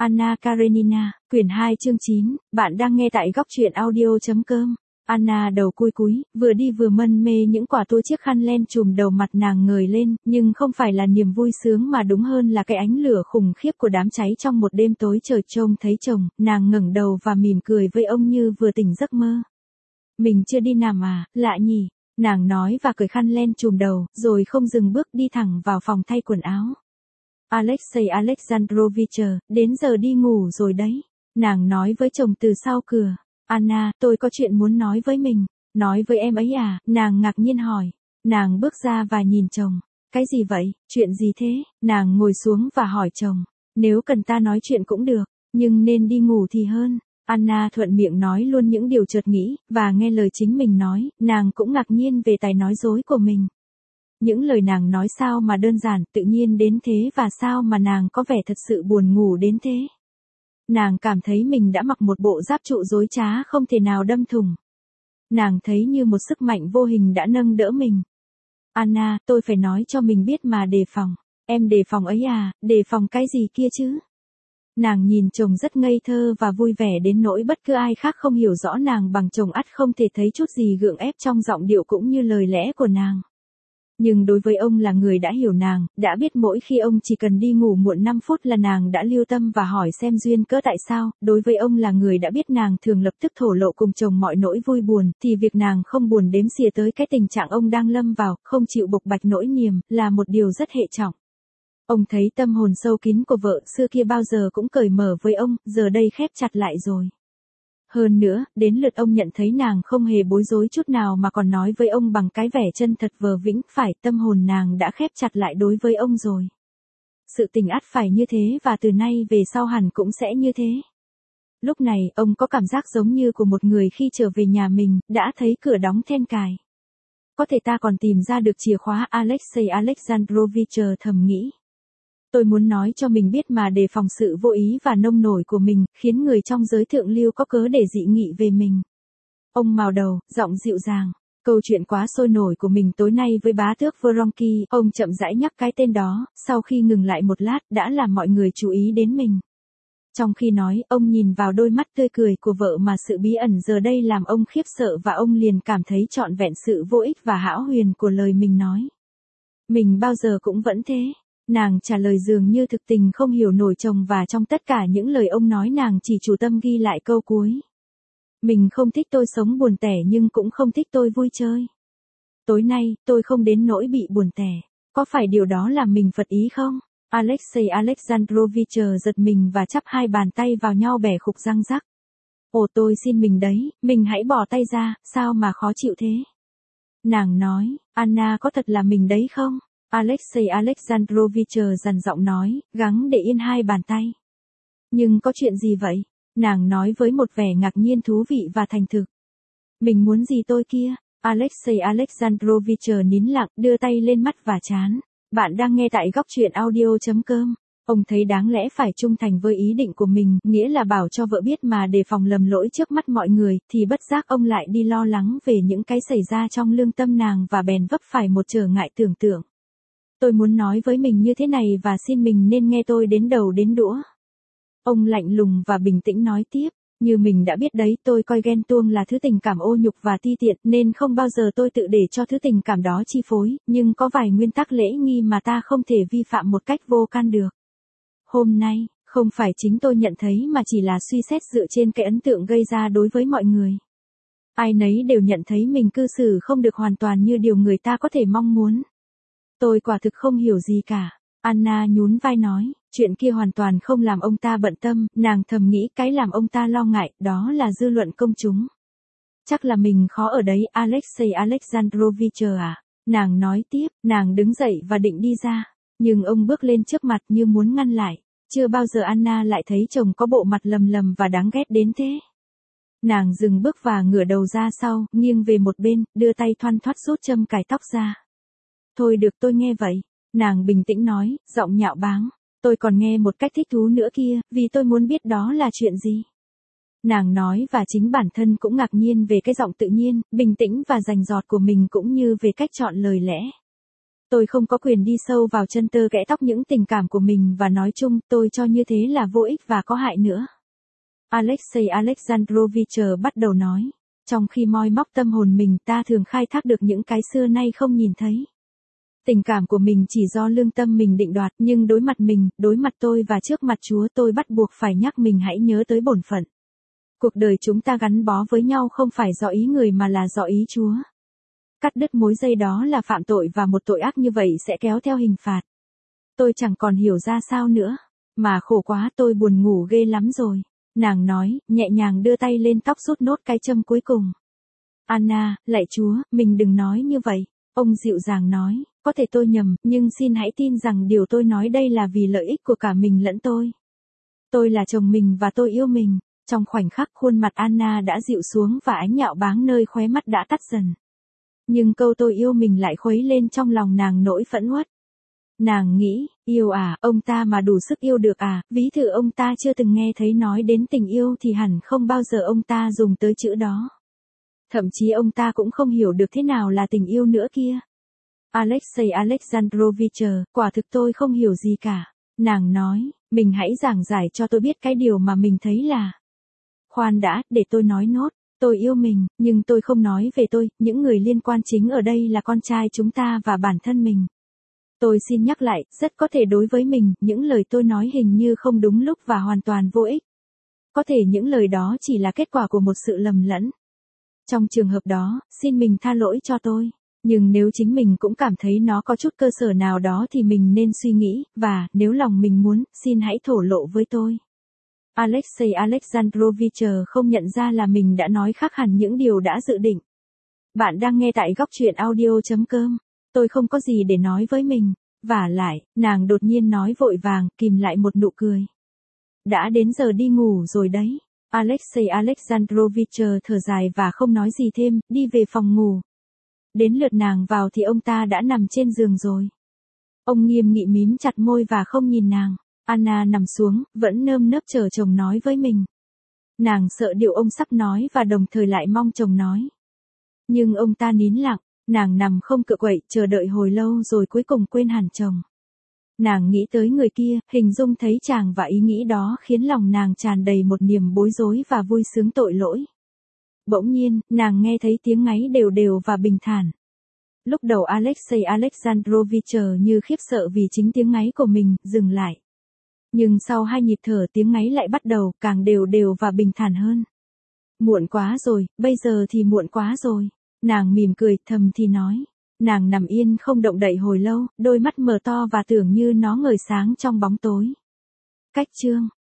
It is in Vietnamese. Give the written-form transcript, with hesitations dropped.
Anna Karenina, quyển 2 chương 9, bạn đang nghe tại góc truyện audio.com. Anna đầu cúi cúi, vừa đi vừa mân mê những quả tua chiếc khăn len trùm đầu mặt nàng ngời lên, nhưng không phải là niềm vui sướng mà đúng hơn là cái ánh lửa khủng khiếp của đám cháy trong một đêm tối trời trông thấy chồng, nàng ngẩng đầu và mỉm cười với ông như vừa tỉnh giấc mơ. Mình chưa đi nằm à, lạ nhỉ, nàng nói và cởi khăn len trùm đầu, rồi không dừng bước đi thẳng vào phòng thay quần áo. Alexei Alexandrovich, đến giờ đi ngủ rồi đấy. Nàng nói với chồng từ sau cửa. Anna, tôi có chuyện muốn nói với mình. Nói với em ấy à? Nàng ngạc nhiên hỏi. Nàng bước ra và nhìn chồng. Cái gì vậy? Chuyện gì thế? Nàng ngồi xuống và hỏi chồng. Nếu cần ta nói chuyện cũng được, nhưng nên đi ngủ thì hơn. Anna thuận miệng nói luôn những điều chợt nghĩ, và nghe lời chính mình nói, nàng cũng ngạc nhiên về tài nói dối của mình. Những lời nàng nói sao mà đơn giản, tự nhiên đến thế và sao mà nàng có vẻ thật sự buồn ngủ đến thế. Nàng cảm thấy mình đã mặc một bộ giáp trụ dối trá không thể nào đâm thủng. Nàng thấy như một sức mạnh vô hình đã nâng đỡ mình. Anna, tôi phải nói cho mình biết mà đề phòng. Em đề phòng ấy à, đề phòng cái gì kia chứ? Nàng nhìn chồng rất ngây thơ và vui vẻ đến nỗi bất cứ ai khác không hiểu rõ nàng bằng chồng ắt không thể thấy chút gì gượng ép trong giọng điệu cũng như lời lẽ của nàng. Nhưng đối với ông là người đã hiểu nàng, đã biết mỗi khi ông chỉ cần đi ngủ muộn 5 phút là nàng đã lưu tâm và hỏi xem duyên cớ tại sao, đối với ông là người đã biết nàng thường lập tức thổ lộ cùng chồng mọi nỗi vui buồn, thì việc nàng không buồn đếm xỉa tới cái tình trạng ông đang lâm vào, không chịu bộc bạch nỗi niềm, là một điều rất hệ trọng. Ông thấy tâm hồn sâu kín của vợ xưa kia bao giờ cũng cởi mở với ông, giờ đây khép chặt lại rồi. Hơn nữa, đến lượt ông nhận thấy nàng không hề bối rối chút nào mà còn nói với ông bằng cái vẻ chân thật vờ vĩnh, phải, tâm hồn nàng đã khép chặt lại đối với ông rồi. Sự tình ắt phải như thế và từ nay về sau hẳn cũng sẽ như thế. Lúc này, ông có cảm giác giống như của một người khi trở về nhà mình, đã thấy cửa đóng then cài. Có thể ta còn tìm ra được chìa khóa, Alexei Alexandrovich thầm nghĩ. Tôi muốn nói cho mình biết mà đề phòng sự vô ý và nông nổi của mình, khiến người trong giới thượng lưu có cớ để dị nghị về mình. Ông mào đầu, giọng dịu dàng. Câu chuyện quá sôi nổi của mình tối nay với bá tước Vronsky, ông chậm rãi nhắc cái tên đó, sau khi ngừng lại một lát, đã làm mọi người chú ý đến mình. Trong khi nói, ông nhìn vào đôi mắt tươi cười của vợ mà sự bí ẩn giờ đây làm ông khiếp sợ và ông liền cảm thấy trọn vẹn sự vô ích và hão huyền của lời mình nói. Mình bao giờ cũng vẫn thế. Nàng trả lời dường như thực tình không hiểu nổi chồng và trong tất cả những lời ông nói nàng chỉ chủ tâm ghi lại câu cuối. Mình không thích tôi sống buồn tẻ nhưng cũng không thích tôi vui chơi. Tối nay, tôi không đến nỗi bị buồn tẻ. Có phải điều đó làm mình phật ý không? Alexei Alexandrovich giật mình và chắp hai bàn tay vào nhau bẻ khục răng rắc. Ồ tôi xin mình đấy, mình hãy bỏ tay ra, sao mà khó chịu thế? Nàng nói, Anna có thật là mình đấy không? Alexei Alexandrovich dằn giọng nói, gắng để yên hai bàn tay. Nhưng có chuyện gì vậy? Nàng nói với một vẻ ngạc nhiên thú vị và thành thực. Mình muốn gì tôi kia? Alexei Alexandrovich nín lặng, đưa tay lên mắt và trán. Bạn đang nghe tại góc truyện audio.com. Ông thấy đáng lẽ phải trung thành với ý định của mình, nghĩa là bảo cho vợ biết mà đề phòng lầm lỗi trước mắt mọi người, thì bất giác ông lại đi lo lắng về những cái xảy ra trong lương tâm nàng và bèn vấp phải một trở ngại tưởng tượng. Tôi muốn nói với mình như thế này và xin mình nên nghe tôi đến đầu đến đũa. Ông lạnh lùng và bình tĩnh nói tiếp, như mình đã biết đấy, tôi coi ghen tuông là thứ tình cảm ô nhục và ti tiện nên không bao giờ tôi tự để cho thứ tình cảm đó chi phối, nhưng có vài nguyên tắc lễ nghi mà ta không thể vi phạm một cách vô can được. Hôm nay, không phải chính tôi nhận thấy mà chỉ là suy xét dựa trên cái ấn tượng gây ra đối với mọi người. Ai nấy đều nhận thấy mình cư xử không được hoàn toàn như điều người ta có thể mong muốn. Tôi quả thực không hiểu gì cả. Anna nhún vai nói, chuyện kia hoàn toàn không làm ông ta bận tâm, nàng thầm nghĩ cái làm ông ta lo ngại, đó là dư luận công chúng. Chắc là mình khó ở đấy, Alexei Alexandrovich à. Nàng nói tiếp, nàng đứng dậy và định đi ra, nhưng ông bước lên trước mặt như muốn ngăn lại. Chưa bao giờ Anna lại thấy chồng có bộ mặt lầm lầm và đáng ghét đến thế. Nàng dừng bước và ngửa đầu ra sau, nghiêng về một bên, đưa tay thoăn thoắt rút châm cài tóc ra. Thôi được tôi nghe vậy. Nàng bình tĩnh nói, giọng nhạo báng. Tôi còn nghe một cách thích thú nữa kia, vì tôi muốn biết đó là chuyện gì. Nàng nói và chính bản thân cũng ngạc nhiên về cái giọng tự nhiên, bình tĩnh và rành rọt của mình cũng như về cách chọn lời lẽ. Tôi không có quyền đi sâu vào chân tơ kẽ tóc những tình cảm của mình và nói chung tôi cho như thế là vô ích và có hại nữa. Alexei Alexandrovich bắt đầu nói. Trong khi moi móc tâm hồn mình ta thường khai thác được những cái xưa nay không nhìn thấy. Tình cảm của mình chỉ do lương tâm mình định đoạt, nhưng đối mặt mình, đối mặt tôi và trước mặt Chúa tôi bắt buộc phải nhắc mình hãy nhớ tới bổn phận. Cuộc đời chúng ta gắn bó với nhau không phải do ý người mà là do ý Chúa. Cắt đứt mối dây đó là phạm tội và một tội ác như vậy sẽ kéo theo hình phạt. Tôi chẳng còn hiểu ra sao nữa. Mà khổ quá tôi buồn ngủ ghê lắm rồi. Nàng nói, nhẹ nhàng đưa tay lên tóc rút nốt cái châm cuối cùng. Anna, lạy Chúa, mình đừng nói như vậy. Ông dịu dàng nói, có thể tôi nhầm, nhưng xin hãy tin rằng điều tôi nói đây là vì lợi ích của cả mình lẫn tôi. Tôi là chồng mình và tôi yêu mình. Trong khoảnh khắc khuôn mặt Anna đã dịu xuống và ánh nhạo báng nơi khóe mắt đã tắt dần. Nhưng câu tôi yêu mình lại khuấy lên trong lòng nàng nỗi phẫn uất. Nàng nghĩ, yêu à, ông ta mà đủ sức yêu được à, ví thử ông ta chưa từng nghe thấy nói đến tình yêu thì hẳn không bao giờ ông ta dùng tới chữ đó. Thậm chí ông ta cũng không hiểu được thế nào là tình yêu nữa kia. Alexei Alexandrovich, quả thực tôi không hiểu gì cả. Nàng nói, mình hãy giảng giải cho tôi biết cái điều mà mình thấy là. Khoan đã, để tôi nói nốt. Tôi yêu mình, nhưng tôi không nói về tôi, những người liên quan chính ở đây là con trai chúng ta và bản thân mình. Tôi xin nhắc lại, rất có thể đối với mình, những lời tôi nói hình như không đúng lúc và hoàn toàn vô ích. Có thể những lời đó chỉ là kết quả của một sự lầm lẫn. Trong trường hợp đó, xin mình tha lỗi cho tôi. Nhưng nếu chính mình cũng cảm thấy nó có chút cơ sở nào đó thì mình nên suy nghĩ, và, nếu lòng mình muốn, xin hãy thổ lộ với tôi. Alexei Alexandrovich không nhận ra là mình đã nói khác hẳn những điều đã dự định. Bạn đang nghe tại góc truyện audio.com. Tôi không có gì để nói với mình. Vả lại, nàng đột nhiên nói vội vàng, kìm lại một nụ cười. Đã đến giờ đi ngủ rồi đấy. Alexei Alexandrovich thở dài và không nói gì thêm, đi về phòng ngủ. Đến lượt nàng vào thì ông ta đã nằm trên giường rồi. Ông nghiêm nghị mím chặt môi và không nhìn nàng. Anna nằm xuống, vẫn nơm nớp chờ chồng nói với mình. Nàng sợ điều ông sắp nói và đồng thời lại mong chồng nói. Nhưng ông ta nín lặng, nàng nằm không cựa quậy, chờ đợi hồi lâu rồi cuối cùng quên hẳn chồng. Nàng nghĩ tới người kia, hình dung thấy chàng và ý nghĩ đó khiến lòng nàng tràn đầy một niềm bối rối và vui sướng tội lỗi. Bỗng nhiên, nàng nghe thấy tiếng ngáy đều đều và bình thản. Lúc đầu Alexei Alexandrovich như khiếp sợ vì chính tiếng ngáy của mình, dừng lại. Nhưng sau 2 nhịp thở tiếng ngáy lại bắt đầu, càng đều đều và bình thản hơn. Muộn quá rồi, bây giờ thì muộn quá rồi. Nàng mỉm cười, thầm thì nói. Nàng nằm yên không động đậy hồi lâu, đôi mắt mở to và tưởng như nó ngời sáng trong bóng tối. Cách chương